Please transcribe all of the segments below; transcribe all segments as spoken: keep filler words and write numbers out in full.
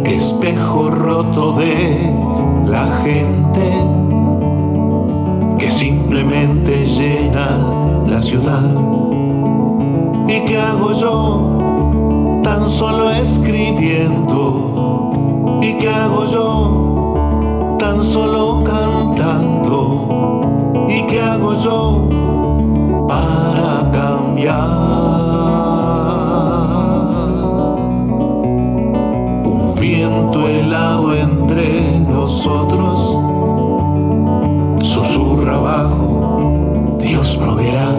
espejo roto de la gente que simplemente llena la ciudad. ¿Y qué hago yo tan solo escribiendo? ¿Y qué hago yo tan solo cantando? ¿Y qué hago yo para cambiar? Un viento helado entre nosotros susurra abajo, Dios proveerá.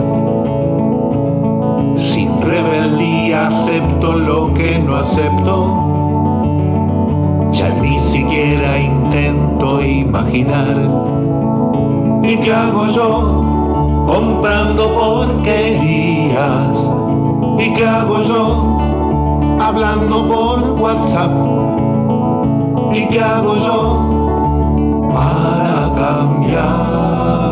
Sin rebeldía acepto lo que no acepto. Ya ni siquiera intento imaginar. ¿Y qué hago yo comprando porquerías? ¿Y qué hago yo hablando por WhatsApp? ¿Y qué hago yo para cambiar?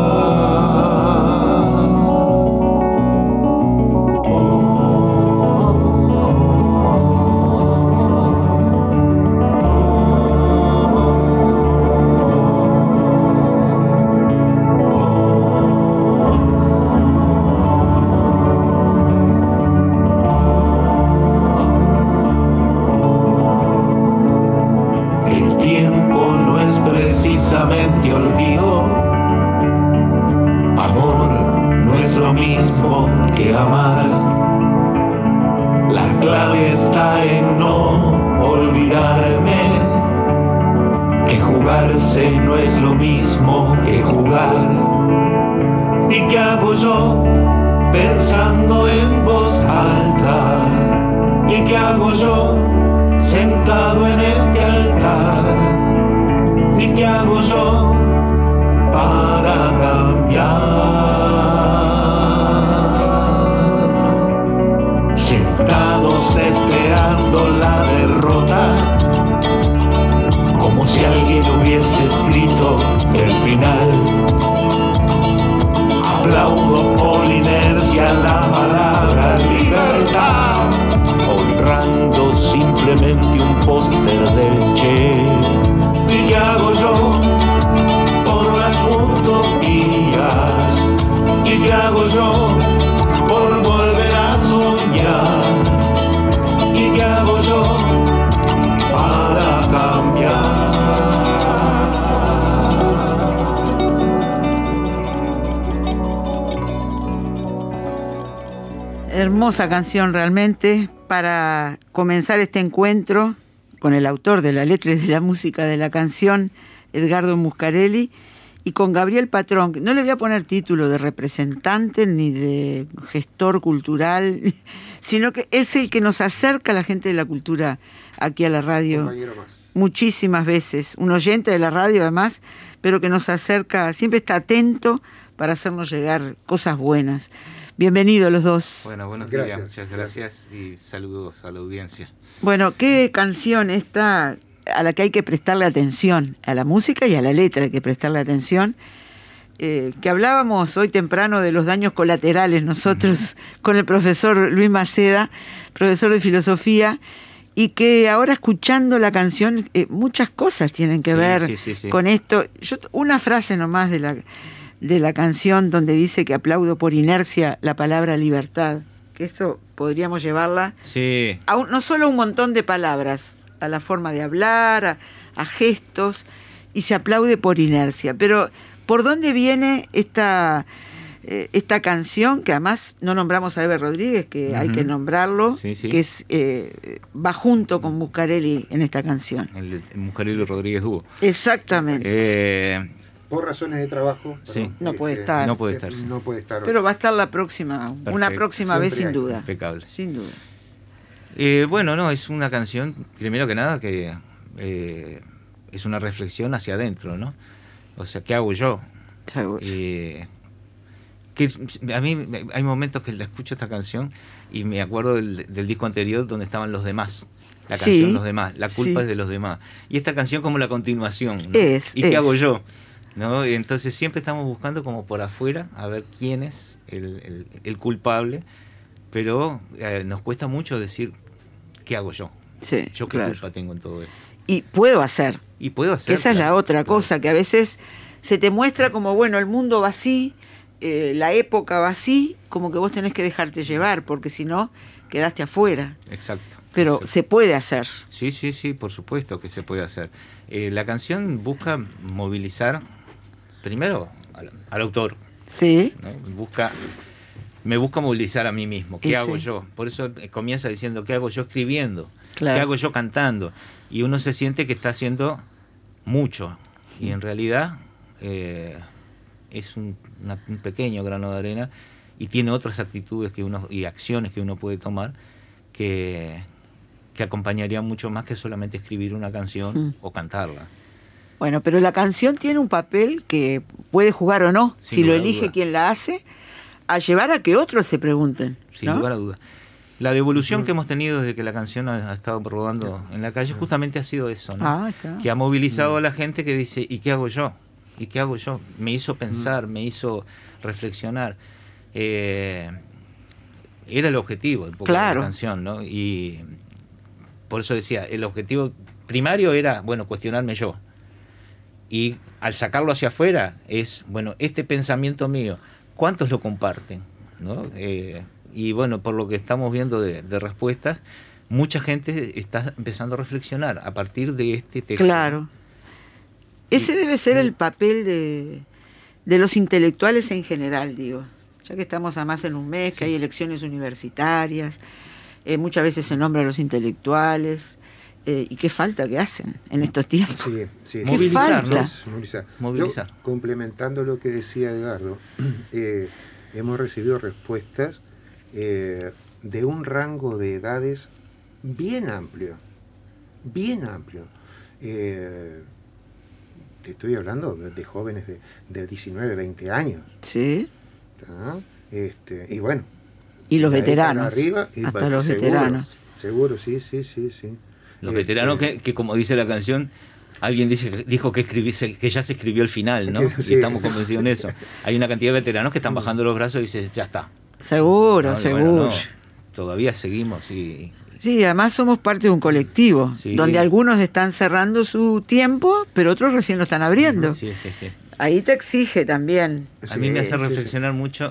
No es lo mismo que jugar. ¿Y qué hago yo pensando en voz alta? ¿Y qué hago yo sentado en este altar? ¿Y qué hago yo para cambiar? Sentados esperando la derrota, como si alguien hubiese escrito el final. Aplaudo por inercia la palabra libertad, honrando simplemente un póster del Che. ¿Y qué hago yo por las utopías? ¿Y qué hago yo por volver a soñar? ¿Y qué hago yo para cambiar? Hermosa canción realmente para comenzar este encuentro con el autor de la letra y de la música de la canción, Edgardo Muscarelli, y con Gabriel Patrón. No le voy a poner título de representante ni de gestor cultural, sino que es el que nos acerca a la gente de la cultura aquí a la radio muchísimas veces. Un oyente de la radio además, pero que nos acerca, siempre está atento para hacernos llegar cosas buenas. Bienvenidos los dos. Bueno, buenos días, muchas gracias y saludos a la audiencia. Bueno, qué canción esta a la que hay que prestarle atención, a la música y a la letra hay que prestarle atención. Eh, que hablábamos hoy temprano de los daños colaterales nosotros uh-huh. con el profesor Luis Maceda, profesor de filosofía, y que ahora escuchando la canción eh, muchas cosas tienen que sí, ver sí, sí, sí. con esto. Yo, una frase nomás de la... de la canción donde dice que aplaudo por inercia la palabra libertad, que esto podríamos llevarla sí. a un, no solo a un montón de palabras, a la forma de hablar, a, a gestos, y se aplaude por inercia. Pero ¿por dónde viene esta, eh, esta canción? Que además no nombramos a Eber Rodríguez, que uh-huh. hay que nombrarlo, sí, sí. que es eh, va junto con Muscarelli en esta canción. El, el Muscarelli Rodríguez dúo. Exactamente. Eh... Por razones de trabajo, sí. no puede estar. No puede estar. Sí. No puede estar. Pero va a estar la próxima, Perfecto. una próxima Siempre vez sin hay. duda. Impecable. Sin duda. Eh, bueno, no, es una canción, primero que nada, que eh, es una reflexión hacia adentro, ¿no? O sea, ¿qué hago yo? Eh, que a mí hay momentos que la escucho esta canción y me acuerdo del, del disco anterior donde estaban Los Demás. La canción sí. Los Demás, la culpa sí. es de los demás. Y esta canción como la continuación, ¿no? Es, ¿Y qué es. hago yo? ¿No? Y entonces siempre estamos buscando como por afuera a ver quién es el, el, el culpable, pero eh, nos cuesta mucho decir ¿qué hago yo? Sí, ¿Yo qué claro. culpa tengo en todo esto? y puedo hacer. Y puedo hacer. Esa claro, es la otra claro. cosa, que a veces se te muestra como, bueno, el mundo va así, eh, la época va así, como que vos tenés que dejarte llevar, porque si no, quedaste afuera. Exacto. Pero sí. se puede hacer. Sí, sí, sí, por supuesto que se puede hacer. Eh, la canción busca movilizar, primero, al, al autor. Sí. ¿no? Busca, me busca movilizar a mí mismo. ¿Qué Y hago sí. yo? Por eso comienza diciendo, ¿qué hago yo escribiendo? Claro. ¿Qué hago yo cantando? Y uno se siente que está haciendo mucho. Y en realidad eh, es un, una, un pequeño grano de arena y tiene otras actitudes que uno y acciones que uno puede tomar que, que acompañarían mucho más que solamente escribir una canción Mm. o cantarla. Bueno, pero la canción tiene un papel que puede jugar o no, Sin si lo lugar a elige duda. quien la hace, a llevar a que otros se pregunten. Sin ¿no? lugar a dudas. La devolución que hemos tenido desde que la canción ha, ha estado rodando en la calle justamente ha sido eso, ¿no? Ah, está. Que ha movilizado a la gente que dice, ¿y qué hago yo? ¿Y qué hago yo? Me hizo pensar, me hizo reflexionar. Eh, era el objetivo un poco Claro. de la canción, ¿no? Y por eso decía, el objetivo primario era, bueno, cuestionarme yo. Y al sacarlo hacia afuera es, bueno, este pensamiento mío, ¿cuántos lo comparten? ¿no? Eh, y bueno, por lo que estamos viendo de, de respuestas, mucha gente está empezando a reflexionar a partir de este texto. Claro. Ese debe ser el papel de, de los intelectuales en general, digo. Ya que estamos además en un mes, que hay elecciones universitarias, eh, muchas veces se nombra a los intelectuales, eh, y qué falta que hacen en estos tiempos. Sí, sí, ¿Qué Movilizar, falta? ¿no? Movilizar. Movilizar. Yo, complementando lo que decía Edgardo, eh, hemos recibido respuestas eh, de un rango de edades bien amplio, bien amplio. Eh, te estoy hablando de, de jóvenes de, de diecinueve, veinte años. Sí. ¿tá? Este, y bueno. Y los de ahí para veteranos. arriba, y hasta para- los seguro, veteranos. Seguro, sí, sí, sí, sí. Los Este, veteranos que, que, como dice la canción, alguien dice, dijo que, escribí, que ya se escribió el final, ¿no? Sí. Y estamos convencidos en eso. Hay una cantidad de veteranos que están bajando los brazos y dicen, ya está. Seguro, No, seguro. bueno, no, todavía seguimos y... Sí, además somos parte de un colectivo, Sí. donde algunos están cerrando su tiempo, pero otros recién lo están abriendo. Sí, sí, sí. Ahí te exige también. A mí me Sí, hace sí, reflexionar mucho,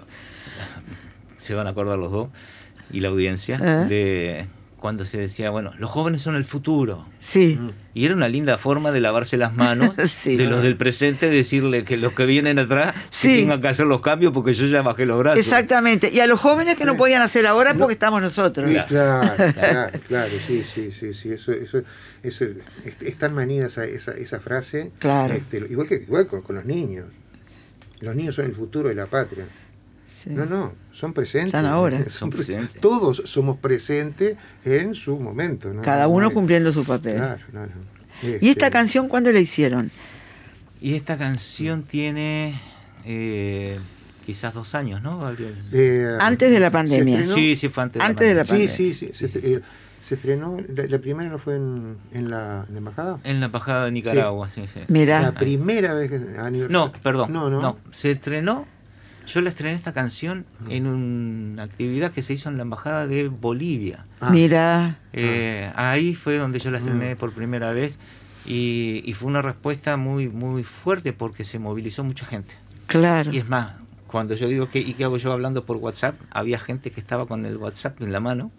se van a acordar los dos, y la audiencia, ¿Eh? de cuando se decía, bueno, los jóvenes son el futuro. Sí, Y era una linda forma de lavarse las manos Sí. de los del presente, decirle que los que vienen atrás Sí. que tengan que hacer los cambios porque yo ya bajé los brazos. exactamente. Y a los jóvenes que no podían hacer ahora porque estamos nosotros. Sí, Claro. claro, claro, claro, sí, sí, sí, sí, eso, eso, eso es, es tan manida esa, esa, esa frase, Claro. este, igual que igual con, con los niños. Los niños son el futuro de la patria. Sí. No, no, son presentes. Están ahora. Son Son pre- presentes. Todos somos presentes en su momento. ¿no? Cada No, uno no hay- cumpliendo su papel. Claro, claro. ¿Y esta Este, canción cuándo la hicieron? Y esta canción tiene eh, quizás dos años, ¿no, Gabriel? eh, Antes de la ¿se pandemia. estrenó? Sí, sí, fue antes, Antes de la Sí, pandemia. sí, sí. Se, Sí, sí, sí. eh, se estrenó, la, la primera no fue en, en, la, en la embajada. En la embajada de Nicaragua, sí, sí. Mirá. La primera vez que aniversario. No, perdón. No, no. no. Se estrenó, yo la estrené esta canción en una actividad que se hizo en la embajada de Bolivia. Ah, Mira, Eh, ahí fue donde yo la estrené Mm. por primera vez y, y fue una respuesta muy, muy fuerte porque se movilizó mucha gente. claro. Y es más, cuando yo digo que, ¿y qué hago yo hablando por WhatsApp? Había gente que estaba con el WhatsApp en la mano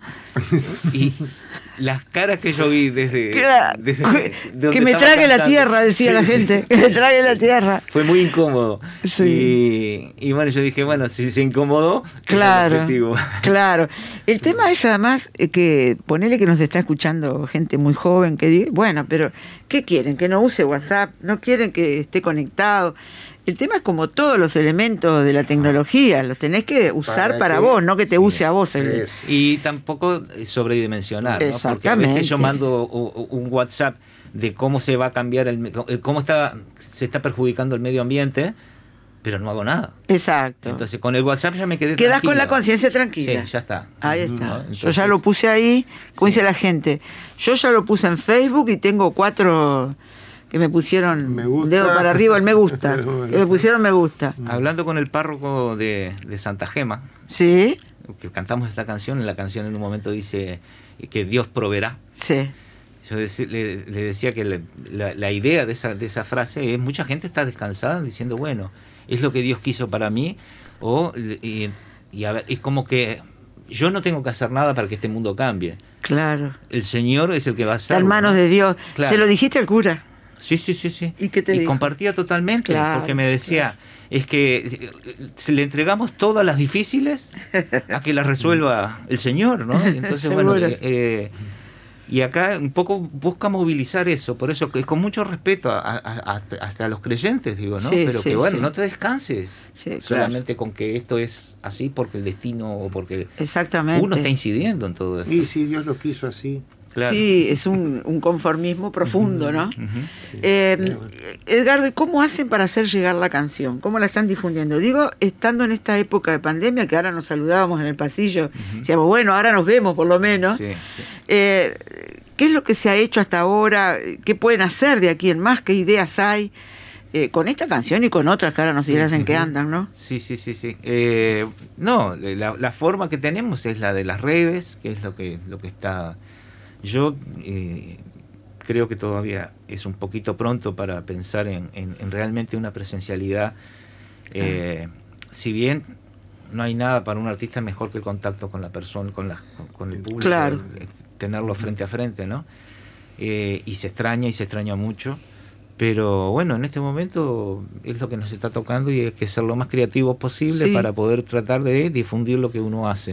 y las caras que yo vi desde... Claro, desde que, donde que me estaba trague la cantando. tierra, decía Sí, la sí. gente. Que me trague la tierra. Fue muy incómodo. Sí. Y, y bueno, yo dije, bueno, si se incomodó, es el Claro, objetivo. claro. El tema es además eh, que ponele que nos está escuchando gente muy joven que diga, bueno, pero ¿qué quieren? Que no use WhatsApp, no quieren que esté conectado. El tema es como todos los elementos de la tecnología, los tenés que usar Para para, que- vos, no que te sí, use a vos. el- es- Y tampoco sobredimensionar, ¿no? Porque a veces yo Exactamente. mando u- u- un WhatsApp de cómo se va a cambiar, el, me- cómo está se está perjudicando el medio ambiente, pero no hago nada. Exacto. Entonces con el WhatsApp ya me quedé Quedás con tranquilo. la conciencia tranquila. Sí, ya está. Ahí está. ¿No? Yo Entonces, ya lo puse ahí, como Sí. dice la gente. Yo ya lo puse en Facebook y tengo cuatro que me pusieron Me gusta. dedo para arriba el me gusta. Bueno. Que me pusieron me gusta. Hablando con el párroco de, de Santa Gema, Sí, que cantamos esta canción, en la canción en un momento dice que Dios proveerá. sí. yo dec- le, le decía que le, la, la idea de esa, de esa frase es, mucha gente está descansada diciendo, bueno, es lo que Dios quiso para mí, o y, y a ver, es como que yo no tengo que hacer nada para que este mundo cambie. Claro. El Señor es el que va a hacer. Está en manos, ¿no?, de Dios. Claro. Se lo dijiste al cura. Sí, sí, sí, sí. ¿Y qué te y dijo? compartía totalmente, Claro, porque me decía, claro, es que si le entregamos todas las difíciles a que las resuelva el Señor, ¿no? Entonces, bueno, eh, eh, y acá un poco busca movilizar eso, por eso que es con mucho respeto a, a, a, hasta a los creyentes, digo, ¿no? Sí, Pero sí, que bueno, sí. no te descanses Sí, solamente claro, con que esto es así porque el destino o porque exactamente, uno está incidiendo en todo esto. Y si Dios lo quiso así. Claro. Sí, es un, un conformismo profundo, ¿no? Uh-huh. Sí. Eh, Edgardo, ¿y cómo hacen para hacer llegar la canción? ¿Cómo la están difundiendo? Digo, estando en esta época de pandemia, que ahora nos saludábamos en el pasillo, uh-huh, decíamos, bueno, ahora nos vemos por lo menos. Sí, sí. Eh, ¿Qué es lo que se ha hecho hasta ahora? ¿Qué pueden hacer de aquí en más? ¿Qué ideas hay? Eh, con esta canción y con otras que ahora nos dirás, sí, en sí, qué andan, ¿no? Sí, sí, sí, sí. Eh, no, la, la forma que tenemos es la de las redes, que es lo que, lo que está... Yo eh, creo que todavía es un poquito pronto para pensar en, en, en realmente una presencialidad. Eh, ah. Si bien no hay nada para un artista mejor que el contacto con la persona, con, la, con, con el público, claro, el, el tenerlo frente a frente, ¿no? Eh, y se extraña y se extraña mucho. Pero bueno, en este momento es lo que nos está tocando y hay que ser lo más creativos posible, sí, para poder tratar de difundir lo que uno hace.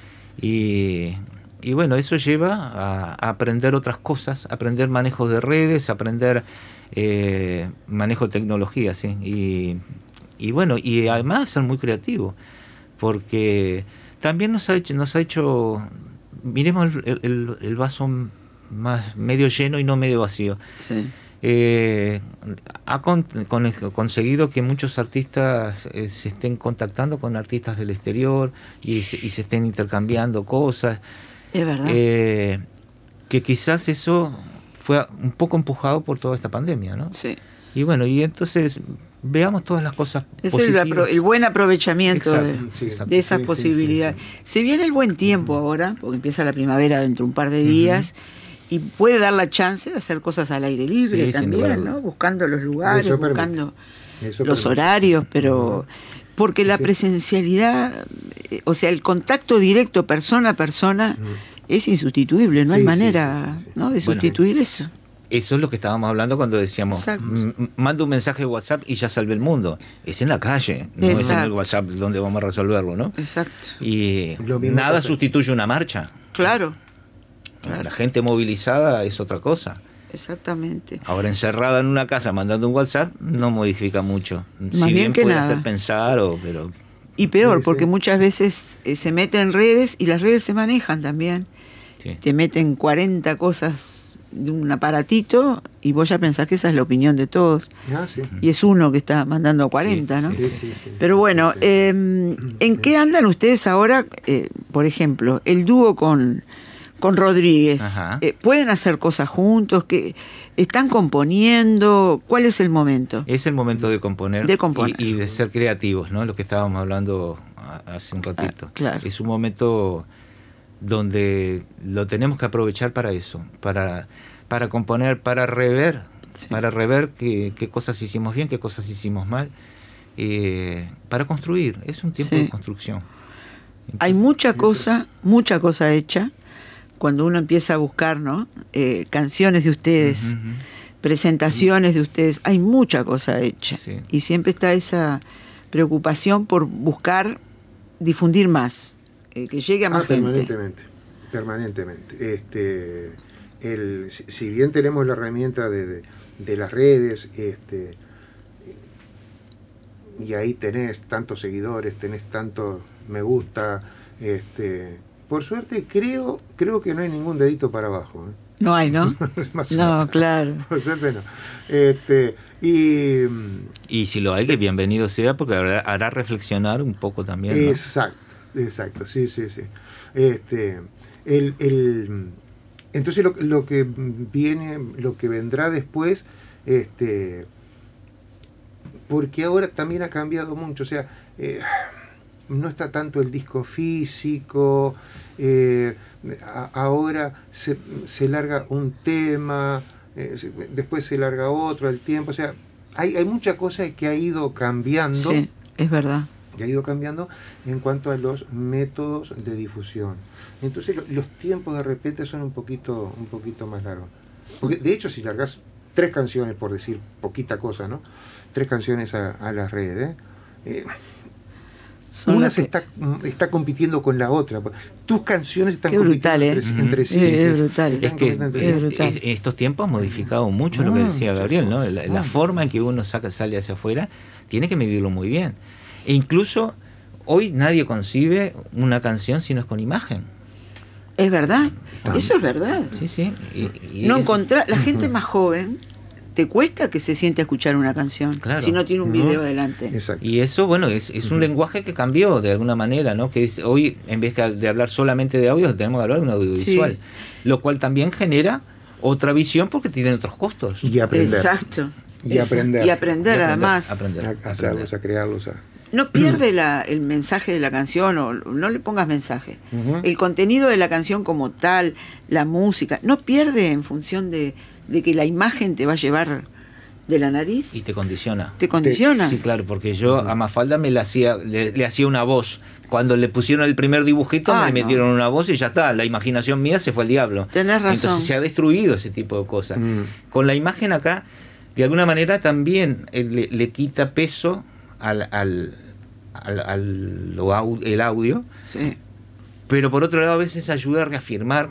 Y... Y bueno, eso lleva a, a aprender otras cosas, aprender manejo de redes, aprender eh, manejo de tecnología, ¿sí? Y, y bueno, y además ser muy creativo, porque también nos ha hecho, nos ha hecho miremos el, el, el vaso más medio lleno y no medio vacío. Sí. Eh, ha con, con, conseguido que muchos artistas eh, se estén contactando con artistas del exterior y, y se estén intercambiando cosas. Es verdad. Eh, que quizás eso fue un poco empujado por toda esta pandemia, ¿no? Sí. Y bueno, y entonces veamos todas las cosas es positivas. El, el buen aprovechamiento exacto, de, sí, de esas sí, posibilidades. Sí, sí, sí. Se viene el buen tiempo, uh-huh, ahora, porque empieza la primavera dentro de un par de días, uh-huh, y puede dar la chance de hacer cosas al aire libre, sí, también, ¿no? Buscando los lugares, Eso buscando Eso los permite. horarios, pero... Porque la presencialidad, o sea, el contacto directo persona a persona... Uh-huh. Es insustituible, no sí, hay manera, sí, sí, sí, sí. ¿no? de sustituir bueno, eso. Eso es lo que estábamos hablando cuando decíamos, m- manda un mensaje de WhatsApp y ya salve el mundo. Es en la calle, no Exacto. es en el WhatsApp donde vamos a resolverlo, ¿no? Exacto. Y nada sustituye una marcha. Claro. claro. La gente movilizada es otra cosa. Exactamente. Ahora, encerrada en una casa mandando un WhatsApp no modifica mucho. Más si bien, bien que puede nada. hacer pensar, o, pero... Y peor, sí, sí. porque muchas veces eh, se mete en redes y las redes se manejan también. Sí. Te meten cuarenta cosas de un aparatito y vos ya pensás que esa es la opinión de todos. Ah, sí. Y es uno que está mandando cuarenta, sí, ¿no? Sí, sí, sí, sí. Pero bueno, eh, ¿en qué andan ustedes ahora? Eh, por ejemplo, el dúo con, con Rodríguez. Eh, ¿Pueden hacer cosas juntos? ¿Qué, ¿Están componiendo? ¿Cuál es el momento? Es el momento de componer, de componer. Y, y de ser creativos, ¿no? Lo que estábamos hablando hace un ratito. Ah, claro. Es un momento donde lo tenemos que aprovechar para eso, para, para componer, para rever, sí. para rever qué, qué cosas hicimos bien, qué cosas hicimos mal, eh, para construir. Es un tiempo sí. de construcción. Entonces, hay mucha cosa, mucha cosa hecha cuando uno empieza a buscar, ¿no? Eh, canciones de ustedes, uh-huh. presentaciones uh-huh. de ustedes. Hay mucha cosa hecha sí. y siempre está esa preocupación por buscar difundir más. Eh, que llegue a más ah, gente. Permanentemente, permanentemente. Este, el, si, si bien tenemos la herramienta de, de, de las redes, este, y ahí tenés tantos seguidores, tenés tantos me gusta, este, por suerte creo, creo que no hay ningún dedito para abajo. ¿eh? No hay, ¿no? No, claro. Por suerte no. Este, y, y si lo hay, que bienvenido sea, porque hará, hará reflexionar un poco también, ¿no? Exacto. Exacto, sí, sí, sí. Este, el, el, entonces lo, lo que viene, lo que vendrá después, este, porque ahora también ha cambiado mucho, o sea, eh, no está tanto el disco físico, eh, a, ahora se, se larga un tema, eh, se, después se larga otro al tiempo, o sea, hay, hay mucha cosa que ha ido cambiando. Sí, es verdad. Que ha ido cambiando en cuanto a los métodos de difusión. Entonces lo, los tiempos de repente son un poquito, un poquito más largos. Porque de hecho si largas tres canciones, por decir poquita cosa, ¿no? Tres canciones a, a las redes, eh, una se que... está, está compitiendo con la otra. Tus canciones están Qué brutal, compitiendo ¿eh? entre, entre sí. Es, es brutal. Es que es brutal. Estos tiempos han modificado mucho lo que decía Gabriel, ¿no? La, la forma en que uno saca, sale hacia afuera, tiene que medirlo muy bien. E incluso hoy nadie concibe una canción si no es con imagen. Es verdad, ah, eso es verdad. Sí, sí. Y, y no es... encontrar, la gente más joven te cuesta que se siente a escuchar una canción, claro, si no tiene un video no. adelante. Exacto. Y eso, bueno, es, es un uh-huh. lenguaje que cambió de alguna manera, ¿no? Que es, hoy, en vez de hablar solamente de audio, tenemos que hablar de un audiovisual. Sí. Lo cual también genera otra visión porque tienen otros costos. Y aprender. Exacto. Y aprender. Y aprender, además. Aprender, a hacerlos, a crearlos. A... No pierde la, el mensaje de la canción, o no le pongas mensaje. Uh-huh. El contenido de la canción como tal, la música, no pierde en función de, de que la imagen te va a llevar de la nariz. Y te condiciona. ¿Te condiciona? Sí, claro, porque yo uh-huh. a Mafalda me le hacía, le, le hacía una voz. Cuando le pusieron el primer dibujito, ah, me no. metieron una voz y ya está. La imaginación mía se fue al diablo. Tenés razón. Entonces se ha destruido ese tipo de cosas. Uh-huh. Con la imagen acá, de alguna manera también eh, le, le quita peso al... al al, al lo, el audio, sí. pero por otro lado a veces ayuda a reafirmar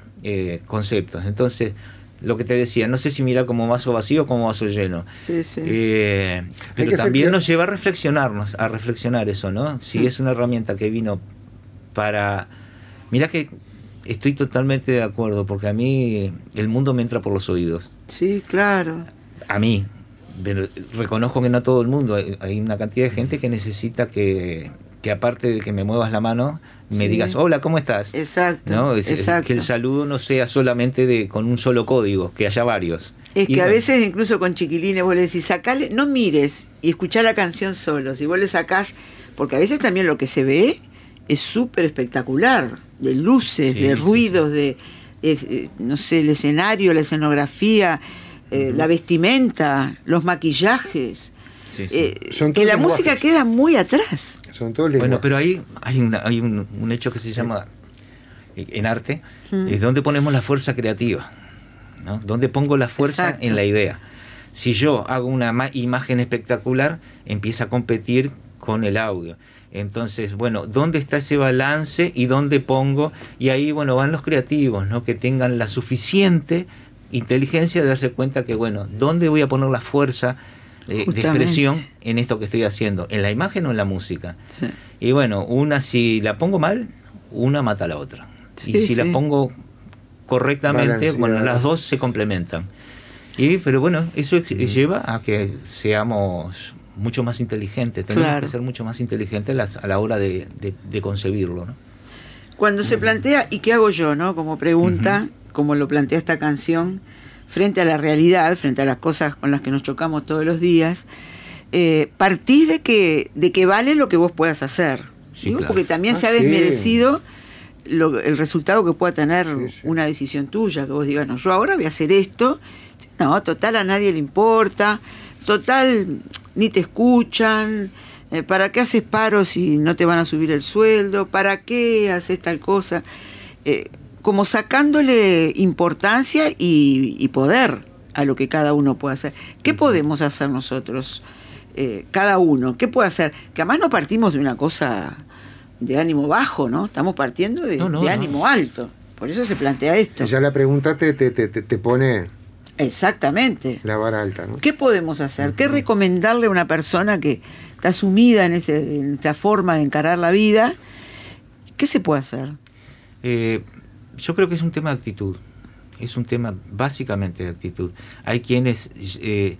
eh, conceptos. Entonces, lo que te decía, no sé si mirar como vaso vacío o como vaso lleno, sí, sí. Eh, pero también ser... nos lleva a reflexionarnos, a reflexionar eso, ¿no? Si sí. es una herramienta que vino para... Mira que estoy totalmente de acuerdo, porque a mí el mundo me entra por los oídos. Sí, claro. A mí. Pero reconozco que no todo el mundo, hay, hay una cantidad de gente que necesita que, que aparte de que me muevas la mano, me sí. digas, hola, ¿cómo estás? Exacto, ¿no? Es, exacto. Que el saludo no sea solamente de con un solo código, que haya varios. Es y que bueno, a veces incluso con chiquilines vos le decís, sacale, no mires y escuchá la canción solo, si vos le sacás, porque a veces también lo que se ve es súper espectacular, de luces, sí, de ruidos, sí, sí. de, eh, no sé, el escenario, la escenografía, Eh, uh-huh. la vestimenta, los maquillajes, sí, sí. Eh, que la lenguajes. música queda muy atrás. Son todos bueno, pero ahí hay, una, hay un, un hecho que se llama, eh, en arte, uh-huh. es donde ponemos la fuerza creativa, ¿no? Donde pongo la fuerza Exacto. en la idea. Si yo hago una ma- imagen espectacular, empieza a competir con el audio. Entonces, bueno, ¿dónde está ese balance y dónde pongo? Y ahí, bueno, van los creativos, ¿no? Que tengan la suficiente inteligencia de darse cuenta que, bueno, ¿dónde voy a poner la fuerza eh, de expresión en esto que estoy haciendo? ¿En la imagen o en la música? Sí. Y bueno, una si la pongo mal, una mata a la otra. Sí, y si sí. la pongo correctamente, Balanceada. bueno, las dos se complementan. Y, pero bueno, eso ex- mm. lleva a que seamos mucho más inteligentes. Tenemos claro. que ser mucho más inteligentes las, a la hora de, de, de concebirlo, ¿no? Cuando mm. se plantea, ¿y qué hago yo, no? Como pregunta... Uh-huh. como lo plantea esta canción, frente a la realidad, frente a las cosas con las que nos chocamos todos los días, eh, partís de que, de que vale lo que vos puedas hacer. Sí, ¿digo? Claro. Porque también ah, se ha desmerecido sí. lo, el resultado que pueda tener sí, sí. una decisión tuya, que vos digas, no, yo ahora voy a hacer esto, no, total a nadie le importa, total ni te escuchan, eh, ¿para qué haces paro si no te van a subir el sueldo? ¿Para qué haces tal cosa? Eh, como sacándole importancia y, y poder a lo que cada uno puede hacer. ¿Qué podemos hacer nosotros, eh, cada uno? ¿Qué puede hacer? Que además no partimos de una cosa de ánimo bajo, ¿no? Estamos partiendo de, no, no, de ánimo no. alto. Por eso se plantea esto. Ya la pregunta te, te, te, te pone... Exactamente. La vara alta, ¿no? ¿Qué podemos hacer? Uh-huh. ¿Qué recomendarle a una persona que está sumida en, este, en esta forma de encarar la vida? ¿Qué se puede hacer? Eh... Yo creo que es un tema de actitud, es un tema básicamente de actitud. Hay quienes, eh,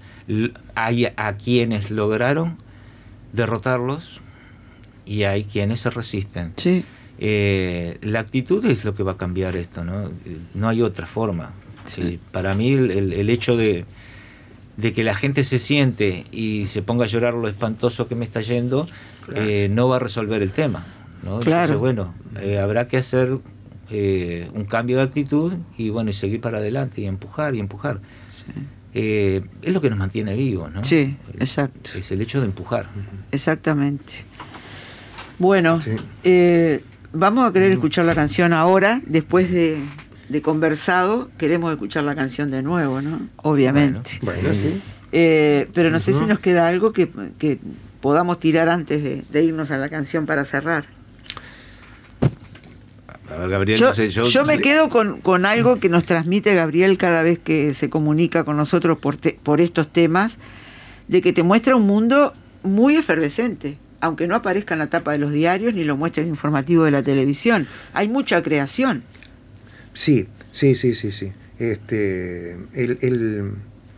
hay a quienes lograron derrotarlos y hay quienes se resisten. Sí. Eh, la actitud es lo que va a cambiar esto, ¿no? No hay otra forma. Sí. Eh, para mí el, el, el hecho de, de que la gente se siente y se ponga a llorar lo espantoso que me está yendo, claro. eh, no va a resolver el tema, ¿no? Claro. Entonces, bueno, eh, habrá que hacer eh, un cambio de actitud y bueno, y seguir para adelante y empujar y empujar. Sí. Eh, es lo que nos mantiene vivos, ¿no? Sí, exacto. Es el hecho de empujar. Exactamente. Bueno, Sí. eh, vamos a querer escuchar la canción ahora, después de, de conversado, queremos escuchar la canción de nuevo, ¿no? Obviamente. Bueno, bueno, sí. Eh, pero no sé Uh-huh. si nos queda algo que, que podamos tirar antes de, de irnos a la canción para cerrar. A ver, Gabriel, Yo, no sé, yo, yo me quedo con, con algo que nos transmite Gabriel cada vez que se comunica con nosotros por, te, por estos temas, de que te muestra un mundo muy efervescente, aunque no aparezca en la tapa de los diarios ni lo muestre en el informativo de la televisión. Hay mucha creación. Sí, sí, sí, sí, sí. Este, el, el,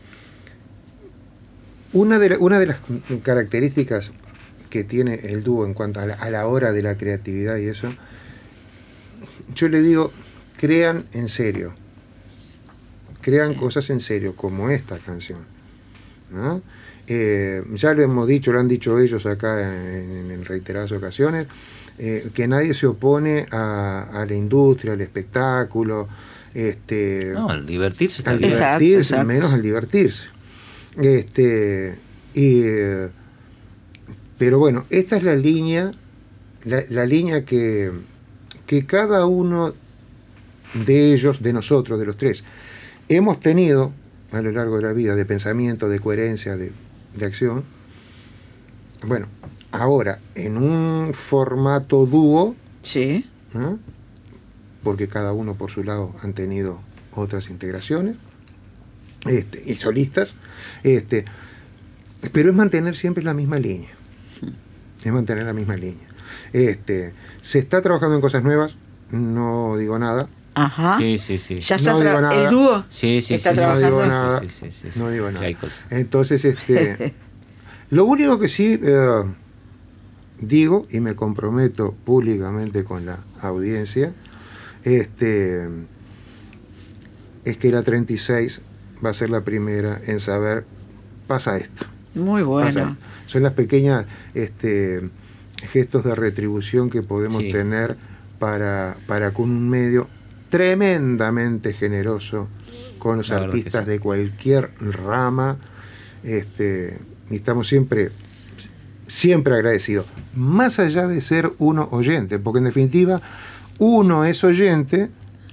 una, de la, una de las características que tiene el dúo en cuanto a la, a la hora de la creatividad y eso, yo le digo, crean en serio, crean cosas en serio, como esta canción, ¿no? Eh, ya lo hemos dicho, lo han dicho ellos acá en, en reiteradas ocasiones, eh, que nadie se opone a, a la industria, al espectáculo, este, no, al divertirse está al bien. Exacto, divertirse, exacto. menos al divertirse. Este, y, eh, pero bueno, esta es la línea, la, la línea que, que cada uno de ellos, de nosotros, de los tres, hemos tenido a lo largo de la vida, de pensamiento, de coherencia, de, de acción. Bueno, ahora, en un formato dúo, Sí. ¿no? Porque cada uno por su lado han tenido otras integraciones, este, y solistas, este, pero es mantener siempre la misma línea, es mantener la misma línea. Este, se está trabajando en cosas nuevas, no digo nada. Ajá. Sí, sí, sí. Ya está No digo tra- nada. el dúo. Sí, sí, Está sí, no trabajando. digo sí, nada, sí, sí, sí, sí. no digo Ya nada. hay cosas. Entonces, este, lo único que sí eh, digo, y me comprometo públicamente con la audiencia, este, es que la treinta y seis va a ser la primera en saber, pasa esto. Muy pasa bueno. esto. Son las pequeñas este, gestos de retribución que podemos Sí. tener para, para con un medio tremendamente generoso con los La verdad artistas que sí. de cualquier rama, este, y estamos siempre siempre agradecidos, más allá de ser uno oyente, porque en definitiva uno es oyente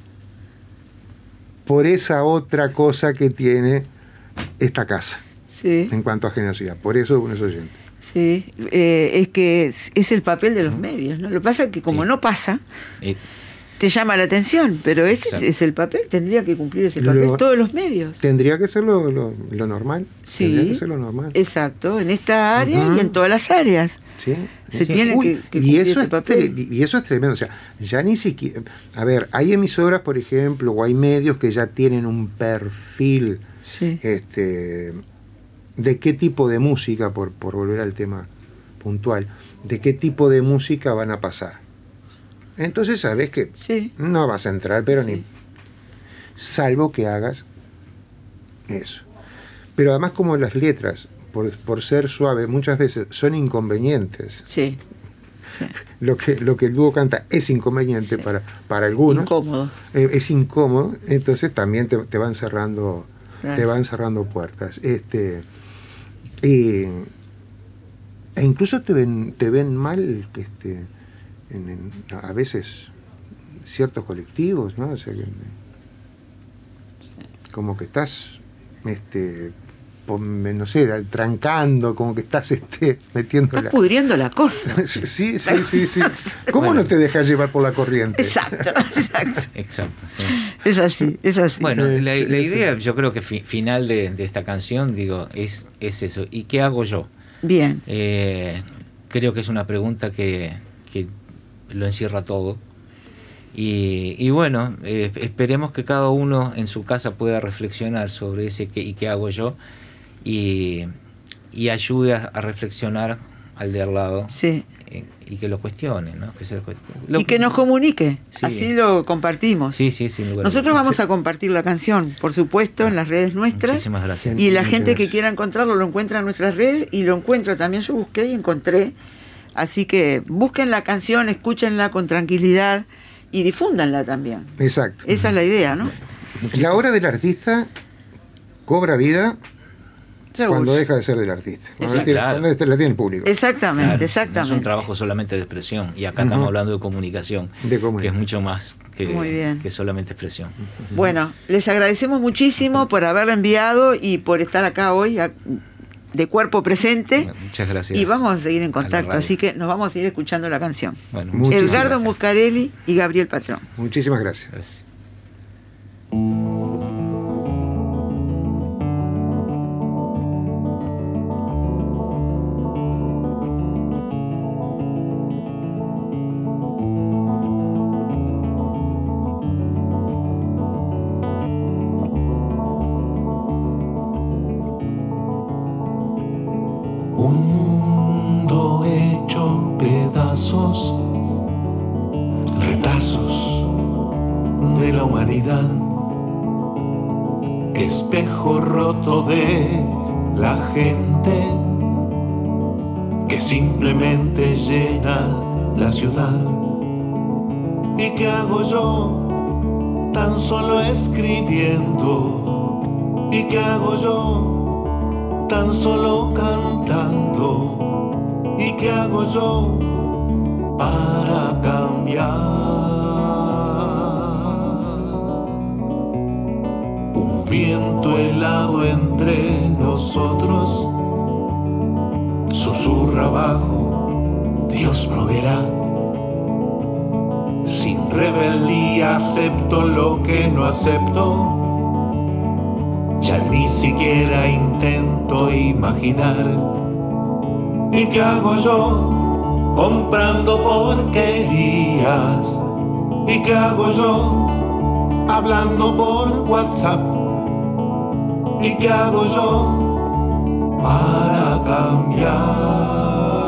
por esa otra cosa que tiene esta casa Sí. en cuanto a generosidad, por eso uno es oyente. Sí, eh, es que es, es el papel de los medios, ¿no? Lo que pasa es que como Sí. no pasa, Eh, te llama la atención, pero ese es, Exacto. es el papel, tendría que cumplir ese papel Lo- todos los medios. Tendría que ser lo, lo- lo normal. Sí. Tendría que ser lo normal. Exacto, en esta área Ujú. y en todas las áreas. Sí, Se sí. tiene Uy, que, que y cumplir eso ese es papel. tre- y eso es tremendo. O sea, ya ni siquiera. A ver, hay emisoras, por ejemplo, o hay medios que ya tienen un perfil Sí. este, de qué tipo de música, por, por volver al tema puntual, de qué tipo de música van a pasar. Entonces sabes que Sí. no vas a entrar, pero Sí. ni. Salvo que hagas eso. Pero además, como las letras, por, por ser suaves, muchas veces son inconvenientes. Sí. Sí. Lo que, lo que el dúo canta es inconveniente Sí. para, para algunos. Incómodo. Eh, es incómodo, entonces también te, te van cerrando, Claro. te van cerrando puertas. Este, y- e incluso te ven, te ven mal, este, en, en- a veces ciertos colectivos, ¿no? O sea, que, como que estás, este, pon- no sé, trancando, como que estás, este, metiendo Estás la. pudriendo la cosa. Sí, sí, sí, sí. ¿Cómo Bueno. no te dejas llevar por la corriente? Exacto, exacto. exacto, sí. Es así, es así. Bueno, Eh, la, la eh, idea, yo creo que fi- final de, de esta canción, digo, es, es eso. ¿Y qué hago yo? Bien. Eh, creo que es una pregunta que, que lo encierra todo. Y, y bueno, eh, esperemos que cada uno en su casa pueda reflexionar sobre ese qué y qué hago yo y, y ayude a, a reflexionar al de al lado Sí. eh, y que lo cuestione, ¿no? Que se lo cuestione. Lo- Y que nos comunique. Sí. Así lo compartimos. Sí, sí, sin lugar a Nosotros dudas. vamos a compartir la canción, por supuesto, en las redes nuestras. Muchísimas gracias. Y la Muchas gente que gracias. quiera encontrarlo lo encuentra en nuestras redes y lo encuentra también. Yo busqué y encontré. Así que busquen la canción, escúchenla con tranquilidad y difúndanla también. Exacto. Esa es la idea, ¿no? La obra del artista cobra vida Seguro. cuando deja de ser del artista. Cuando, Exacto, la, tiene, claro. cuando la tiene el público. Exactamente, Claro, exactamente. No es un trabajo solamente de expresión. Y acá Uh-huh. estamos hablando de comunicación, De comunicación. que es mucho más que, Muy bien. que solamente expresión. Bueno, les agradecemos muchísimo por haberla enviado y por estar acá hoy a- de cuerpo presente. Bueno, muchas gracias. Y vamos a seguir en a la contacto, radio. así que nos vamos a seguir escuchando la canción. Bueno, Muchísimas Edgardo gracias. Muscarelli y Gabriel Patrón. Muchísimas gracias. Gracias. Un mundo hecho pedazos, retazos de la humanidad, espejo roto de la gente que simplemente llena la ciudad. ¿Y qué hago yo tan solo escribiendo? ¿Y qué hago yo tan solo cantando? ¿Y qué hago yo para cambiar? Un viento helado entre nosotros susurra abajo, Dios proveerá. Sin rebeldía acepto lo que no acepto. Ya ni siquiera intento imaginar. ¿Y qué hago yo comprando porquerías? ¿Y qué hago yo hablando por WhatsApp? ¿Y qué hago yo para cambiar?